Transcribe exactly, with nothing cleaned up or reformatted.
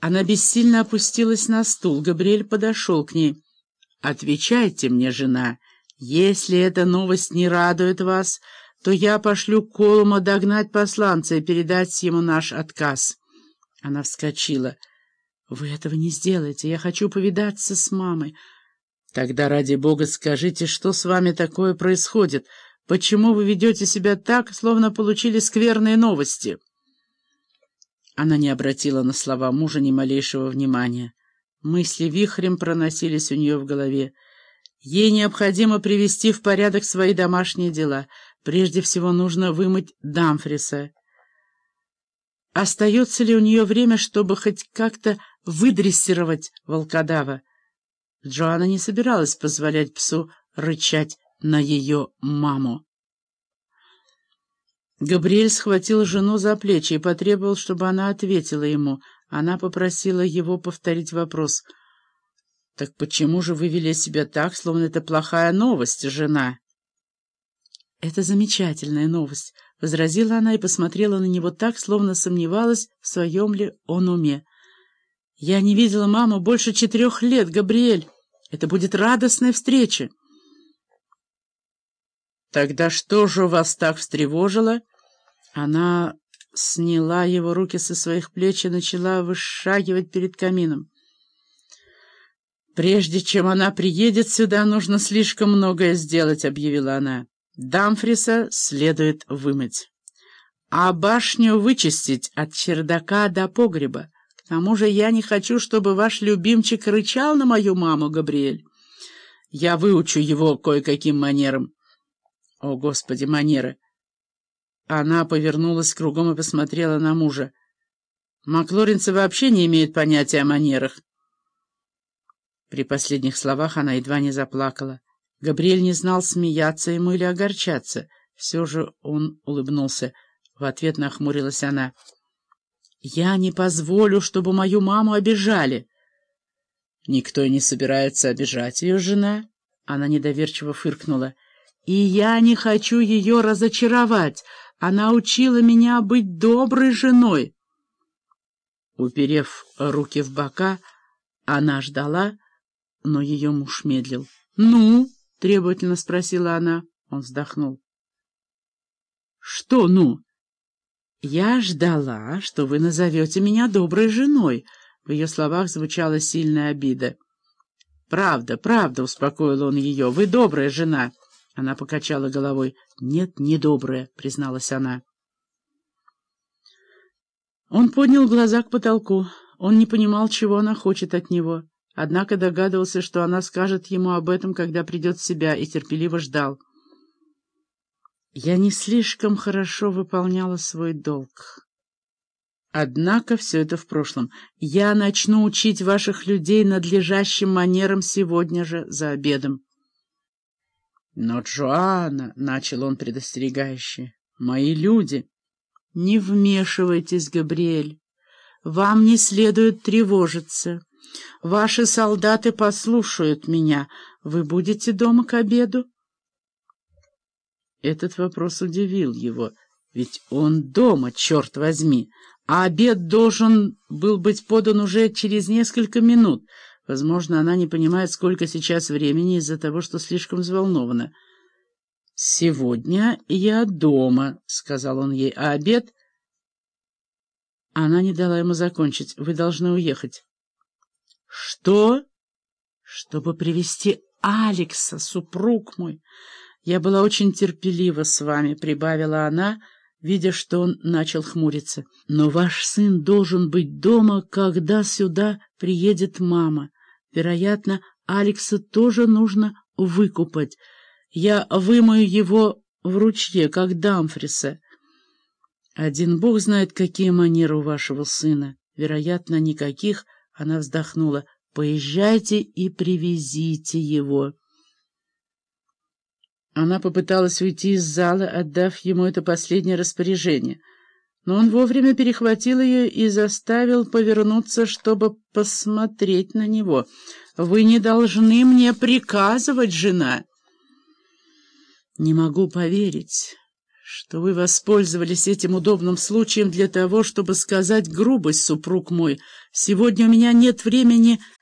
Она бессильно опустилась на стул. Габриэль подошел к ней. «Отвечайте мне, жена, если эта новость не радует вас, то я пошлю Колума догнать посланца и передать ему наш отказ». Она вскочила. «Вы этого не сделаете. Я хочу повидаться с мамой». «Тогда, ради бога, скажите, что с вами такое происходит? Почему вы ведете себя так, словно получили скверные новости?» Она не обратила на слова мужа ни малейшего внимания. Мысли вихрем проносились у нее в голове. Ей необходимо привести в порядок свои домашние дела. Прежде всего нужно вымыть Дамфриса. Остается ли у нее время, чтобы хоть как-то выдрессировать волкодава? Джоанна не собиралась позволять псу рычать на ее маму. Габриэль схватил жену за плечи и потребовал, чтобы она ответила ему. Она попросила его повторить вопрос. «Так почему же вы вели себя так, словно это плохая новость, жена?» «Это замечательная новость», — возразила она и посмотрела на него так, словно сомневалась, в своем ли он уме. «Я не видела маму больше четырех лет, Габриэль. Это будет радостная встреча». «Тогда что же вас так встревожило?» Она сняла его руки со своих плеч и начала вышагивать перед камином. «Прежде чем она приедет сюда, нужно слишком многое сделать», — объявила она. «Дамфриса следует вымыть, а башню вычистить от чердака до погреба. К тому же я не хочу, чтобы ваш любимчик рычал на мою маму, Габриэль. Я выучу его кое-каким манерам». «О, Господи, манеры!» Она повернулась кругом и посмотрела на мужа. «Маклоринцы вообще не имеют понятия о манерах». При последних словах она едва не заплакала. Габриэль не знал, смеяться ему или огорчаться. Все же он улыбнулся. В ответ нахмурилась она. «Я не позволю, чтобы мою маму обижали». «Никто и не собирается обижать ее, жена». Она недоверчиво фыркнула. «И я не хочу ее разочаровать. Она учила меня быть доброй женой». Уперев руки в бока, она ждала, но ее муж медлил. «Ну?» — требовательно спросила она. Он вздохнул. «Что «ну»?» «Я ждала, что вы назовете меня доброй женой». В ее словах звучала сильная обида. «Правда, правда», — успокоил он ее, — «вы добрая жена». Она покачала головой. «Нет, не добрая», — призналась она. Он поднял глаза к потолку. Он не понимал, чего она хочет от него. Однако догадывался, что она скажет ему об этом, когда придет в себя, и терпеливо ждал. «Я не слишком хорошо выполняла свой долг. Однако все это в прошлом. Я начну учить ваших людей надлежащим манерам сегодня же за обедом». «Но, Джоанна», — начал он предостерегающе, — «мои люди...» «Не вмешивайтесь, Габриэль. Вам не следует тревожиться. Ваши солдаты послушают меня. Вы будете дома к обеду?» Этот вопрос удивил его. Ведь он дома, черт возьми, а обед должен был быть подан уже через несколько минут. Возможно, она не понимает, сколько сейчас времени из-за того, что слишком взволнована. «Сегодня я дома», — сказал он ей, — «а обед...» Она не дала ему закончить. «Вы должны уехать». «Что?» «Чтобы привести Алекса, супруг мой. Я была очень терпелива с вами», — прибавила она, видя, что он начал хмуриться. «Но ваш сын должен быть дома, когда сюда приедет мама. Вероятно, Алекса тоже нужно выкупать. Я вымою его в ручье, как Дамфриса. Один бог знает, какие манеры у вашего сына. Вероятно, никаких». Она вздохнула. «Поезжайте и привезите его». Она попыталась уйти из зала, отдав ему это последнее распоряжение. Но он вовремя перехватил ее и заставил повернуться, чтобы посмотреть на него. «Вы не должны мне приказывать, жена». «Не могу поверить, что вы воспользовались этим удобным случаем для того, чтобы сказать грубость, супруг мой. Сегодня у меня нет времени